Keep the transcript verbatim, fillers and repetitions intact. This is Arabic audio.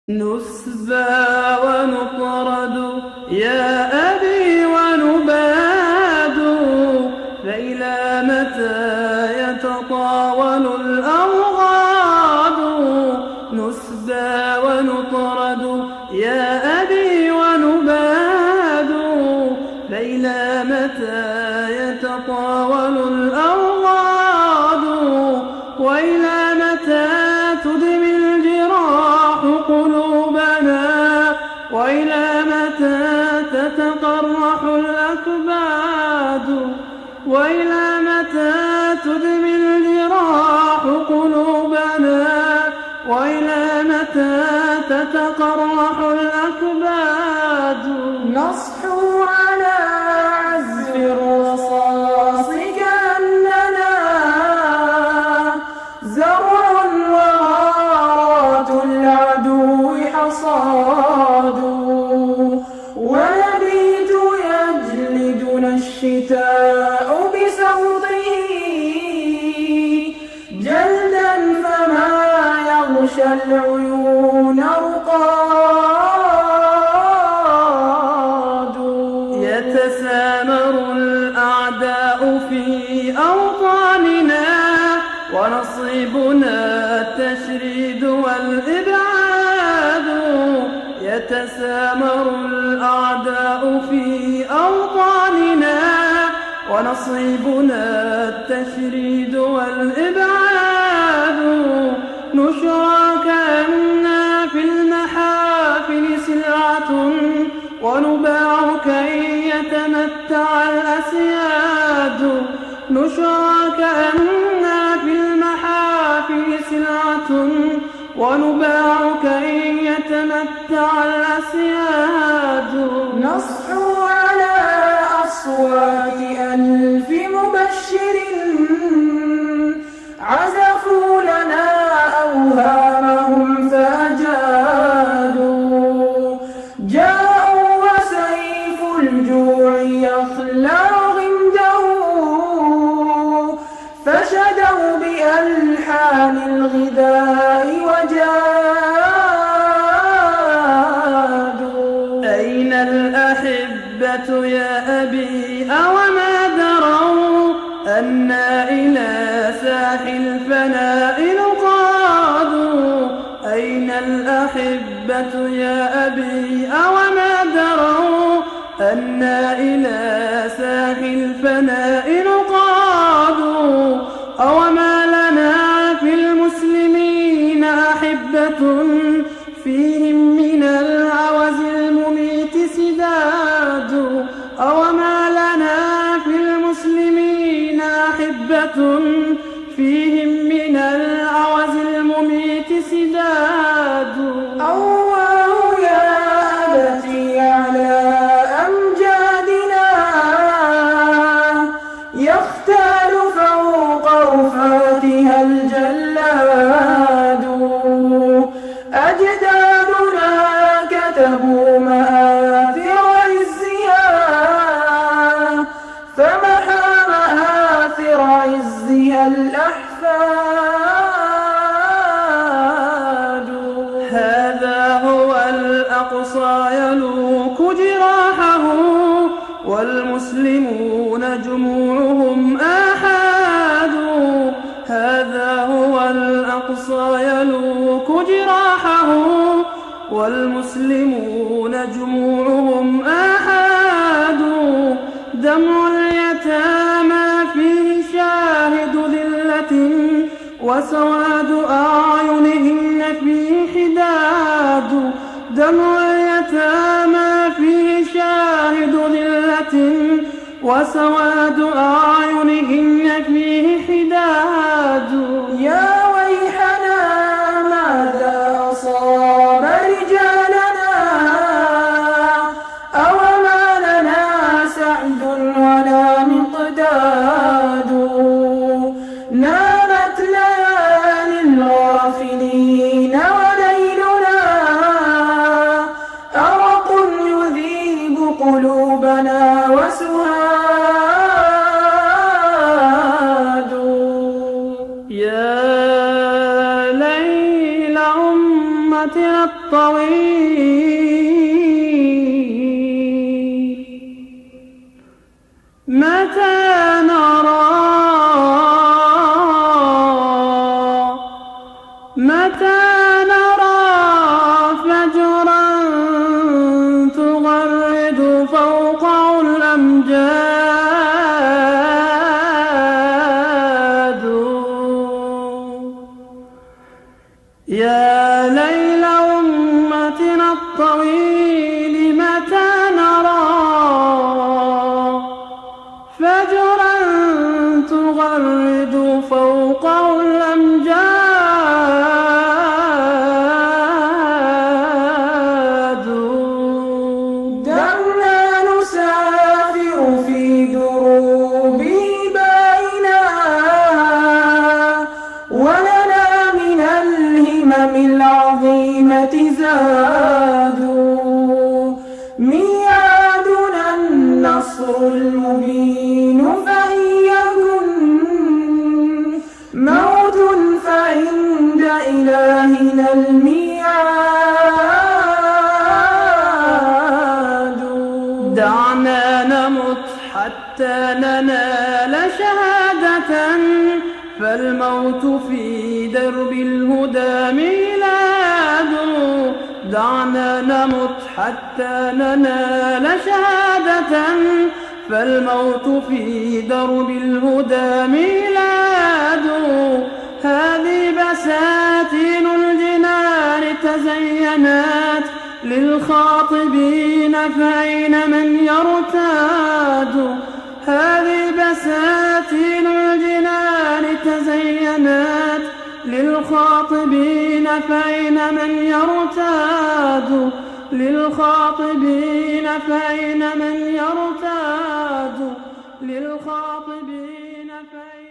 نسبى ونطرد يا أبي ونباد، فإلى متى يتطاول الأوغاد؟ نسبى ونطرد يا أبي ونباد، فإلى متى يتطاول الأوغاد؟ وإلى متى تدمي الجراح قلوبنا؟ وإلى متى تتقرح الأكباد؟ وإلى متى تدمي الجراح قلوبنا؟ وإلى متى تتقرح الأكباد؟ نصحو على عزف الرصاص كأننا زرع وغارات العدو حصاد، ونبيت يجلدنا الشتاء بسوطه جلدا فما يغشى العيون رقاد. يتسامر الأعداء في أوطاننا، ونصيبنا التشريد والإبعاد. يتسامر الأعداء في أوطاننا، ونصيبنا التشريد والإبعاد. نشرى كأننا في المحافل سلعة، ونباع كي يتمتع الأسياد. نشرى كأننا في المحافل سلعة، ونباع كي يتمتع الأسياد. نصحو على أصوات ألف مبشر عزفوا لنا أوهامهم فأجادوا. جاءوا وسيف الجوع يخلع غمده، فشدوا بألحان الغذاء وجادوا. أين الأحبة يا أبي أوما دروا أنا إلى ساحل الفناء نقاد؟ أين الأحبة يا أبي أوما دروا أنا إلى ساحل الفناء نقاد؟ أوما لنا في المسلمين أحبة فيهم من العوز المميت سداد؟ أوما لنا في المسلمين أحبة فيهم من العوز المميت سداد؟ أواه يا أبتي على أمجادنا، يختال فوق رفاتها الجلاد. أجدادنا كتبوا مآثر عزها، فمحى مآثر عزها الأحفاد. هذا هو الأقصى يلوك جراحه، والمسلمون جموعهم آحاد. هذا هو الأقصى يلوك جراحه، والمسلمون جموعهم آحاد. دمع اليتامى فيه شاهد ذلة، وسواد أعينهن فيه حداد. دمع اليتامى فيه شاهد ذلة، وسواد أعينهن فيه حداد. يا ويحنا ماذا أصاب رجالنا؟ أوما لنا سعد ولا مقداد. نامت ليالي الغافلين وليلنا، أرق يذيب قلوبنا وسهاد. يا أمتنا الطويل متى نرى متى نرى فجرا تغرد فوقه الأمجاد يا ليل أمتنا الطويل متى نرى فجرا تغرد فوقه الأمجاد دعنا نسافر في دروب باينا ولنا من الهمم العظيمة زاد ميعادنا النصر المبين فإن يكن موت فعند إلهنا الميعاد دعنا نمت حتى ننال شهادة فالموت في درب الهدى ميلاد دعنا نمت حتى ننال شهادة فالموت في درب الهدى ميلاد هذه بساتين الجنان تزينت للخاطبين فأين من يرتاد هذه بساتين الجنان تزينت للخاطبين فأين من يرتاد للخاطبين فأين من يرتاد للخاطبين فأين